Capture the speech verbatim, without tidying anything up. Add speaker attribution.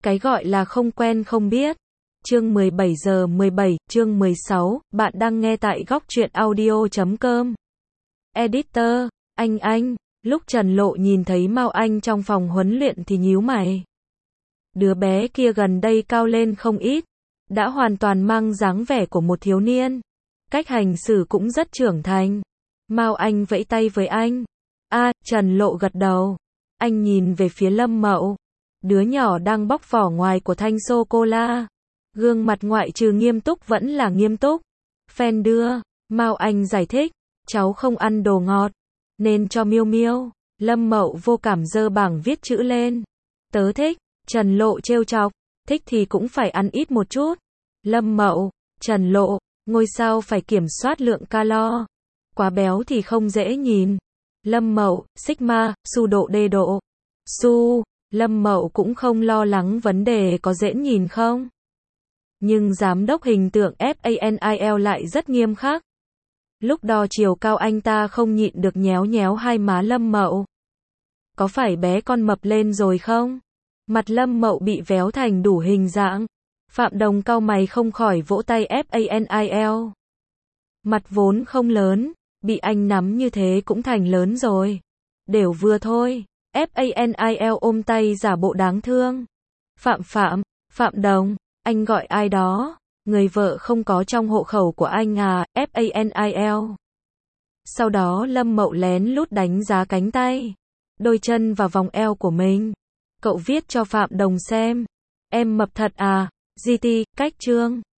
Speaker 1: Cái gọi là không quen không biết. Chương mười bảy giờ mười bảy, chương mười sáu, bạn đang nghe tại góc truyện audio chấm com. Editor, anh anh, lúc Trần Lộ nhìn thấy Mao Anh trong phòng huấn luyện thì nhíu mày. Đứa bé kia gần đây cao lên không ít, đã hoàn toàn mang dáng vẻ của một thiếu niên. Cách hành xử cũng rất trưởng thành. Mao Anh vẫy tay với anh. A, Trần Lộ gật đầu. Anh nhìn về phía Lâm Mậu. Đứa nhỏ đang bóc vỏ ngoài của thanh sô-cô-la. Gương mặt ngoại trừ nghiêm túc vẫn là nghiêm túc. Fan đưa. Mao Anh giải thích. Cháu không ăn đồ ngọt. Nên cho Miêu Miêu. Lâm Mậu vô cảm giơ bảng viết chữ lên. Tớ thích. Trần Lộ trêu chọc. Thích thì cũng phải ăn ít một chút. Lâm Mậu. Trần Lộ. Ngôi sao phải kiểm soát lượng calo. Quá béo thì không dễ nhìn. Lâm Mậu. Sigma. Su độ đê độ. Su. Lâm Mậu cũng không lo lắng vấn đề có dễ nhìn không. Nhưng giám đốc hình tượng FANIL lại rất nghiêm khắc. Lúc đo chiều cao anh ta không nhịn được nhéo nhéo hai má Lâm Mậu. Có phải bé con mập lên rồi không? Mặt Lâm Mậu bị véo thành đủ hình dạng. Phạm Đồng cau mày không khỏi vỗ tay FANIL. Mặt vốn không lớn, bị anh nắm như thế cũng thành lớn rồi. Đều vừa thôi. FANIL ôm tay giả bộ đáng thương. Phạm Phạm, Phạm Đồng, anh gọi ai đó? Người vợ không có trong hộ khẩu của anh à, FANIL. Sau đó Lâm Mậu lén lút đánh giá cánh tay, đôi chân và vòng eo của mình. Cậu viết cho Phạm Đồng xem. Em mập thật à, giê tê, cách chương.